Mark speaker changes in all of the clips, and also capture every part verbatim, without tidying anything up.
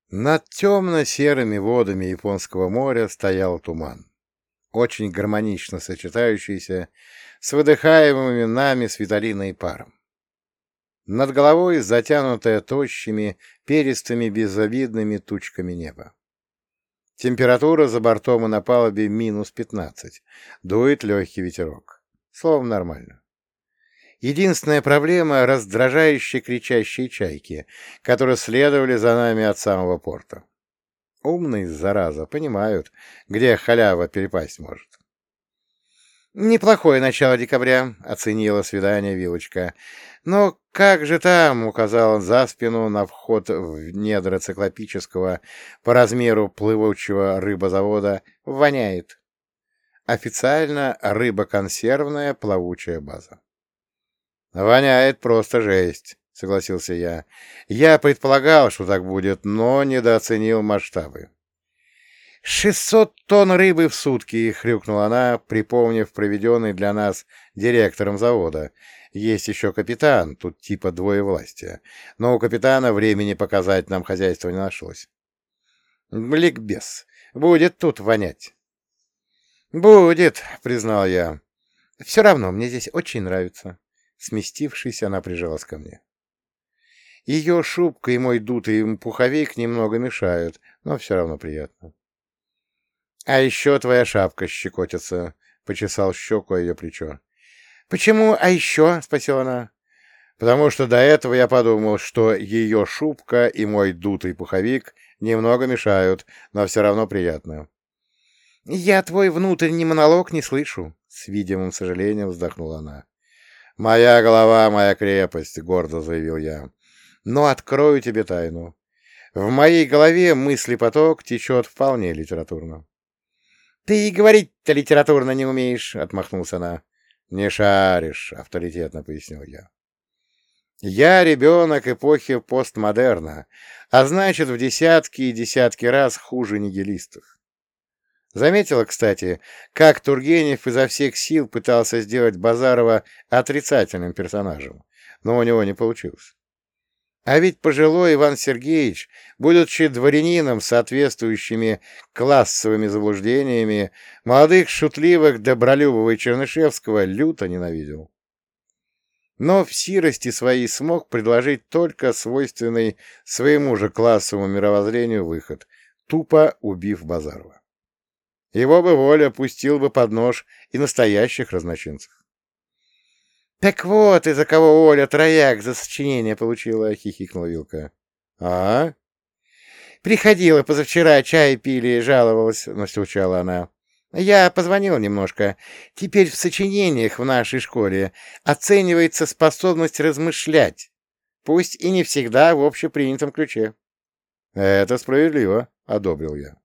Speaker 1: Над темно-серыми водами Японского моря стоял туман, очень гармонично сочетающийся с выдыхаемыми нами с Виталиной паром. Над головой затянутое тощими, перистыми, безобидными тучками неба. Температура за бортом и на палубе минус пятнадцать, дует легкий ветерок. Словом, нормально. Единственная проблема — раздражающие кричащие чайки, которые следовали за нами от самого порта. Умные, зараза, понимают, где халява перепасть может. «Неплохое начало декабря», — оценила свидание Вилочка. «Но как же там?» — указал он за спину на вход в недра циклопического по размеру плывучего рыбозавода. «Воняет. Официально рыбоконсервная плавучая база». «Воняет просто жесть», — согласился я. «Я предполагал, что так будет, но недооценил масштабы». «Шестьсот тонн рыбы в сутки!» — хрюкнула она, припомнив проведенный для нас директором завода. «Есть еще капитан, тут типа двое власти, но у капитана времени показать нам хозяйство не нашлось». «Бликбез! Будет тут вонять!» «Будет!» — признал я. «Все равно мне здесь очень нравится». Сместившись, она прижалась ко мне. Ее шубка и мой дутый пуховик немного мешают, но все равно приятно. — А еще твоя шапка щекотится, — почесал щеку о ее плечо. — Почему «а еще»? — спросила она. — Потому что до этого я подумал, что ее шубка и мой дутый пуховик немного мешают, но все равно приятно. — Я твой внутренний монолог не слышу, — с видимым сожалением вздохнула она. «Моя голова — моя крепость», — гордо заявил я. «Но открою тебе тайну. В моей голове мыслепоток течет вполне литературно». «Ты и говорить-то литературно не умеешь», — отмахнулся она. «Не шаришь», — авторитетно пояснил я. «Я ребенок эпохи постмодерна, а значит, в десятки и десятки раз хуже нигилистов. Заметила, кстати, как Тургенев изо всех сил пытался сделать Базарова отрицательным персонажем, но у него не получилось. А ведь пожилой Иван Сергеевич, будучи дворянином с соответствующими классовыми заблуждениями, молодых шутливых Добролюбова и Чернышевского люто ненавидел. Но в сирости своей смог предложить только свойственный своему же классовому мировоззрению выход, тупо убив Базарова. Его бы воля пустил бы под нож и настоящих разночинцев. — Так вот, из-за кого Оля трояк за сочинение получила, — хихикнула Вилка. — А? — Приходила позавчера, чай пили, жаловалась, — настучала она. — Я позвонила немножко. Теперь в сочинениях в нашей школе оценивается способность размышлять, пусть и не всегда в общепринятом ключе. — Это справедливо, — одобрил я.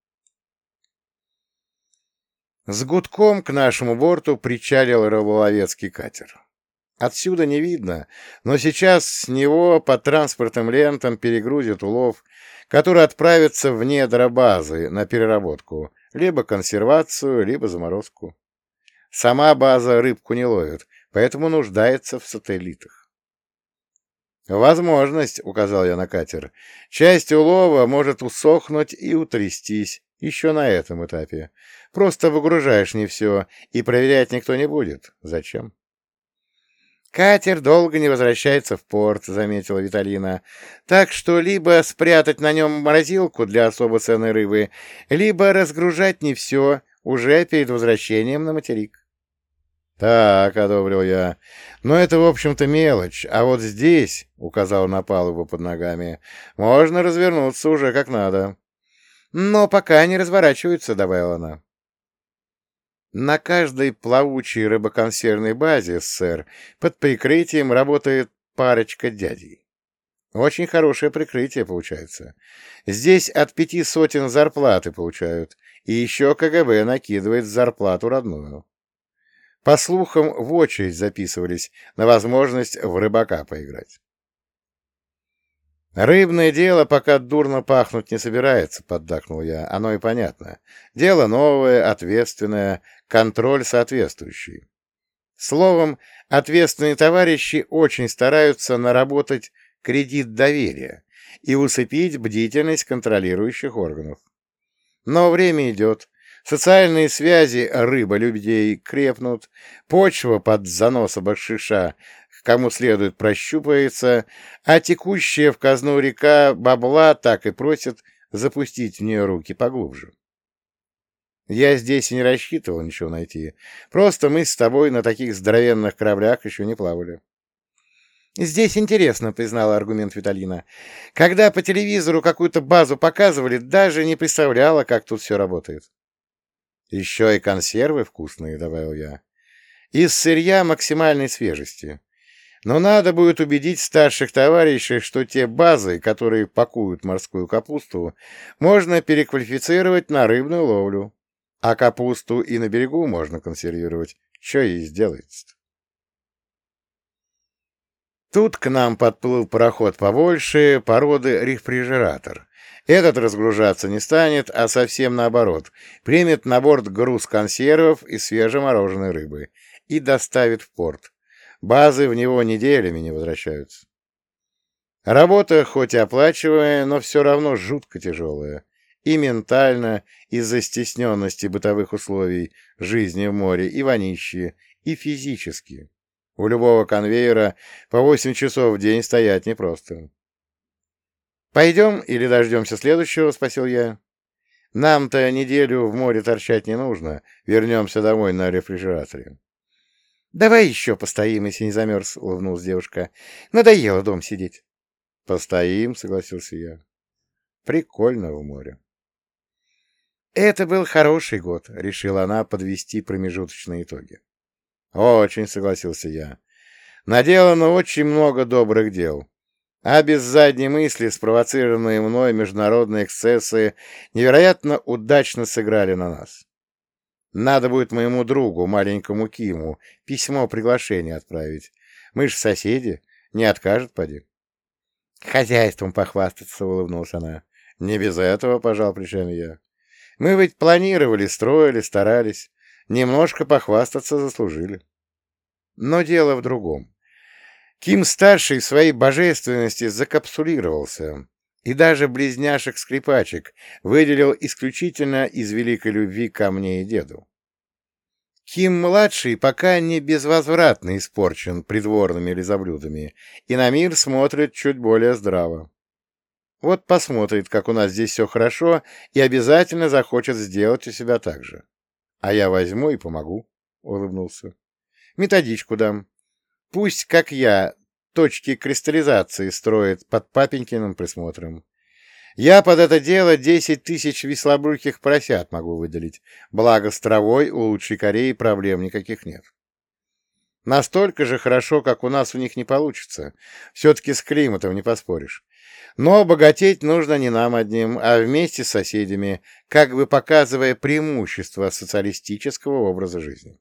Speaker 1: С гудком к нашему борту причалил рыболовецкий катер. Отсюда не видно, но сейчас с него по транспортным лентам перегрузят улов, который отправится в недра базы на переработку, либо консервацию, либо заморозку. Сама база рыбку не ловит, поэтому нуждается в сателлитах. «Возможность», — указал я на катер, — «часть улова может усохнуть и утрястись еще на этом этапе. Просто выгружаешь не все, и проверять никто не будет. Зачем?» «Катер долго не возвращается в порт», — заметила Виталина. «Так что либо спрятать на нем морозилку для особо ценной рыбы, либо разгружать не все уже перед возвращением на материк». «Так», — одобрил я, — «но это, в общем-то, мелочь, а вот здесь, — указал на палубу под ногами, — можно развернуться уже как надо». «Но пока не разворачиваются», — добавила она. На каждой плавучей рыбоконсервной базе, сэр, под прикрытием работает парочка дядей. Очень хорошее прикрытие получается. Здесь от пяти сотен зарплаты получают, и еще КГБ накидывает зарплату родную. По слухам, в очередь записывались на возможность в рыбака поиграть. «Рыбное дело пока дурно пахнуть не собирается», — поддакнул я. «Оно и понятно. Дело новое, ответственное, контроль соответствующий. Словом, ответственные товарищи очень стараются наработать кредит доверия, и усыпить бдительность контролирующих органов. Но время идет, социальные связи рыба-людей крепнут, почва под заносом бакшиша кому следует прощупается, а текущая в казну река бабла так и просит запустить в нее руки поглубже. Я здесь и не рассчитывал ничего найти, просто мы с тобой на таких здоровенных кораблях еще не плавали. «Здесь интересно», — признала аргумент Виталина. «Когда по телевизору какую-то базу показывали, даже не представляла, как тут все работает». «Еще и консервы вкусные», — добавил я. «Из сырья максимальной свежести. Но надо будет убедить старших товарищей, что те базы, которые пакуют морскую капусту, можно переквалифицировать на рыбную ловлю, а капусту и на берегу можно консервировать. Что ей сделается-то?» Тут к нам подплыл пароход побольше, породы рефрижератор. Этот разгружаться не станет, а совсем наоборот, примет на борт груз консервов и свежемороженой рыбы и доставит в порт. Базы в него неделями не возвращаются. Работа хоть и оплачиваемая, но все равно жутко тяжелая. И ментально, из-за стесненности бытовых условий жизни в море, и вонищи, и физически. У любого конвейера по восемь часов в день стоять непросто. «Пойдем или дождемся следующего?» — спросил я. «Нам-то неделю в море торчать не нужно. Вернемся домой на рефрижераторе». «Давай еще постоим, если не замерз», — улыбнулась девушка. «Надоело дом сидеть». «Постоим», — согласился я. «Прикольно в море». «Это был хороший год», — решила она подвести промежуточные итоги. «Очень», — согласился я. «Наделано очень много добрых дел. А без задней мысли спровоцированные мной международные эксцессы невероятно удачно сыграли на нас. Надо будет моему другу, маленькому Киму, письмо приглашения отправить. Мы ж соседи, не откажет, поди». «Хозяйством похвастаться», — улыбнулась она. «Не без этого», — пожал плечами я. «Мы ведь планировали, строили, старались. Немножко похвастаться заслужили». Но дело в другом. Ким-старший в своей божественности закапсулировался, и даже близняшек-скрипачек выделил исключительно из великой любви ко мне и деду. Ким-младший пока не безвозвратно испорчен придворными лизоблюдами, и на мир смотрит чуть более здраво. Вот посмотрит, как у нас здесь все хорошо, и обязательно захочет сделать у себя так же. А я возьму и помогу, — улыбнулся. Методичку дам. Пусть, как я, точки кристаллизации строит под папенькиным присмотром. Я под это дело десять тысяч веслобрюхих поросят могу выделить, благо с травой у лучшей Кореи проблем никаких нет. Настолько же хорошо, как у нас у них не получится. Все-таки с климатом не поспоришь. Но богатеть нужно не нам одним, а вместе с соседями, как бы показывая преимущество социалистического образа жизни.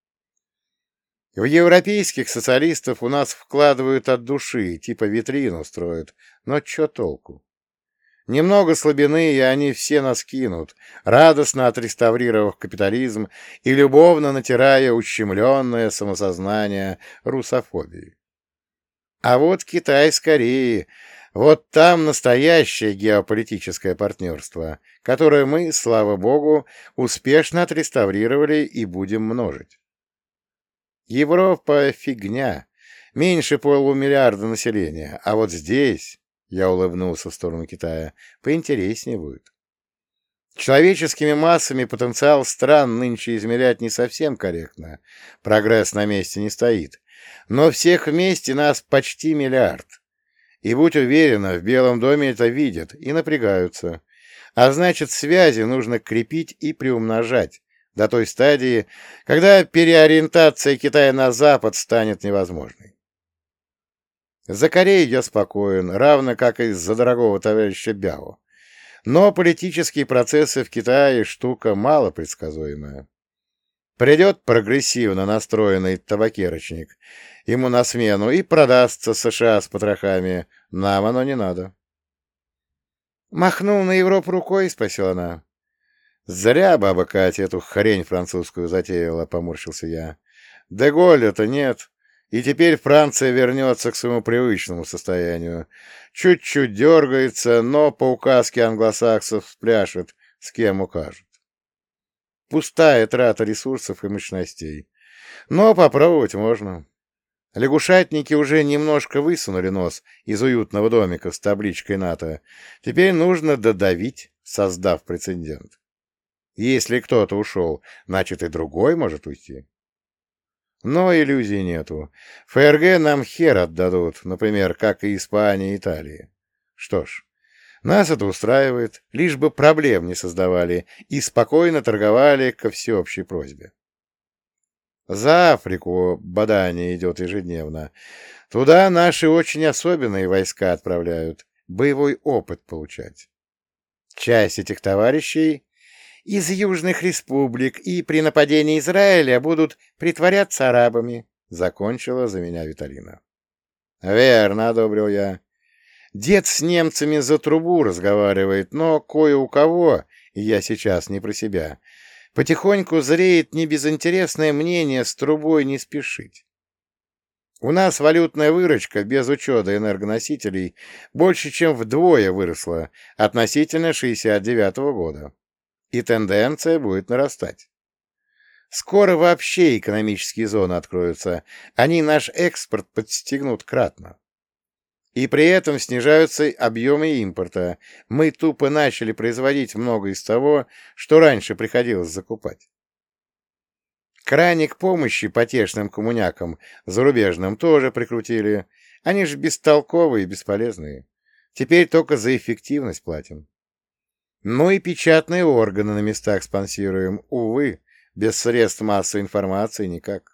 Speaker 1: В европейских социалистов у нас вкладывают от души, типа витрину строят, но чё толку? Немного слабины, и они все нас кинут, радостно отреставрировав капитализм и любовно натирая ущемленное самосознание русофобии. А вот Китай с Кореей, вот там настоящее геополитическое партнерство, которое мы, слава богу, успешно отреставрировали и будем множить. Европа — фигня, меньше полумиллиарда населения, а вот здесь, я улыбнулся в сторону Китая, поинтереснее будет. Человеческими массами потенциал стран нынче измерять не совсем корректно, прогресс на месте не стоит, но всех вместе нас почти миллиард. И будь уверена, в Белом доме это видят и напрягаются, а значит, связи нужно крепить и приумножать, до той стадии, когда переориентация Китая на Запад станет невозможной. За Корею я спокоен, равно как и за дорогого товарища Бяо. Но политические процессы в Китае штука малопредсказуемая. Придет прогрессивно настроенный табакерочник ему на смену и продастся США с потрохами. Нам оно не надо. «Махнул на Европу рукой?» — спросила она. «Зря баба Катя эту хрень французскую затеяла», — поморщился я. «Де Голля-то нет. И теперь Франция вернется к своему привычному состоянию. Чуть-чуть дергается, но по указке англосаксов спляшет, с кем укажет. Пустая трата ресурсов и мощностей. Но попробовать можно. Лягушатники уже немножко высунули нос из уютного домика с табличкой НАТО. Теперь нужно додавить, создав прецедент. Если кто-то ушел, значит и другой может уйти. Но иллюзий нету. ФРГ нам хер отдадут, например, как и Испания и Италия. Что ж, нас это устраивает, лишь бы проблем не создавали и спокойно торговали ко всеобщей просьбе. За Африку бадание идет ежедневно. Туда наши очень особенные войска отправляют, боевой опыт получать. Часть этих товарищей из южных республик и при нападении Израиля будут притворяться арабами, — закончила за меня Виталина. — Верно, — одобрил я. Дед с немцами за трубу разговаривает, но кое у кого, и я сейчас не про себя, потихоньку зреет небезынтересное мнение с трубой не спешить. У нас валютная выручка без учета энергоносителей больше, чем вдвое выросла относительно шестьдесят девятого года. И тенденция будет нарастать. Скоро вообще экономические зоны откроются, они наш экспорт подстегнут кратно. И при этом снижаются объемы импорта. Мы тупо начали производить много из того, что раньше приходилось закупать. Краник помощи потешным коммунякам зарубежным тоже прикрутили. Они же бестолковые и бесполезные. Теперь только за эффективность платим. Ну и печатные органы на местах спонсируем. Увы, без средств массовой информации никак.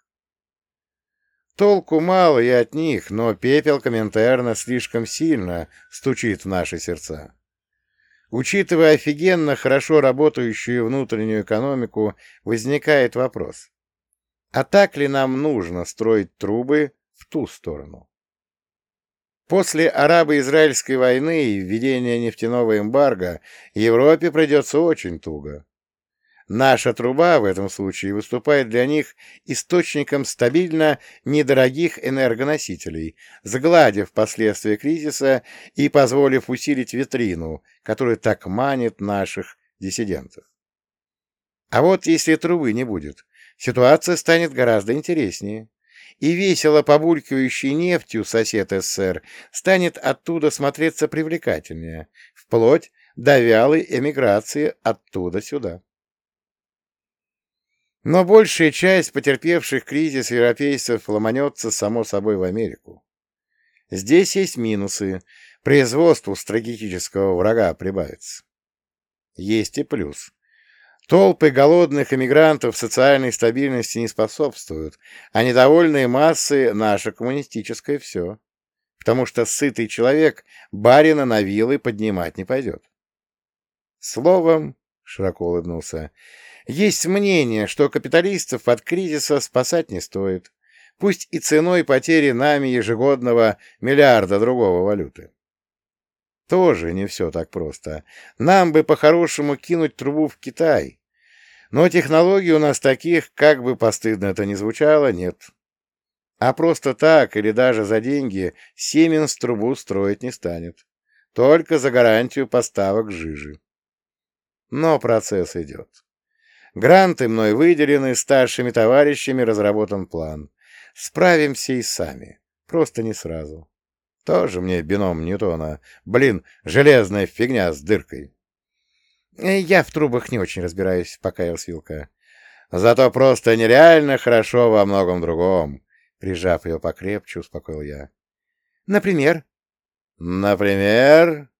Speaker 1: Толку мало и от них, но пепел Коминтерна слишком сильно стучит в наши сердца. Учитывая офигенно хорошо работающую внутреннюю экономику, возникает вопрос. А так ли нам нужно строить трубы в ту сторону? После арабо-израильской войны и введения нефтяного эмбарго Европе придется очень туго. Наша труба в этом случае выступает для них источником стабильно недорогих энергоносителей, сгладив последствия кризиса и позволив усилить витрину, которая так манит наших диссидентов. А вот если трубы не будет, ситуация станет гораздо интереснее. И весело побулькивающий нефтью сосед СССР станет оттуда смотреться привлекательнее, вплоть до вялой эмиграции оттуда сюда. Но большая часть потерпевших кризис европейцев ломанется само собой в Америку. Здесь есть минусы, производству стратегического врага прибавится. Есть и плюс. Толпы голодных эмигрантов социальной стабильности не способствуют, а недовольные массы — наше коммунистическое все. Потому что сытый человек барина на вилы поднимать не пойдет. Словом, — широко улыбнулся, — есть мнение, что капиталистов от кризиса спасать не стоит, пусть и ценой потери нами ежегодного миллиарда другого валюты. Тоже не все так просто. Нам бы по-хорошему кинуть трубу в Китай. Но технологий у нас таких, как бы постыдно это ни звучало, нет. А просто так или даже за деньги Сименс трубу строить не станет. Только за гарантию поставок жижи. Но процесс идет. Гранты мной выделены, старшими товарищами разработан план. Справимся и сами. Просто не сразу. Тоже мне бином Ньютона. Блин, железная фигня с дыркой. Я в трубах не очень разбираюсь, покаялась Вилка. Зато просто нереально хорошо во многом другом. Прижав ее покрепче, успокоил я. Например? Например...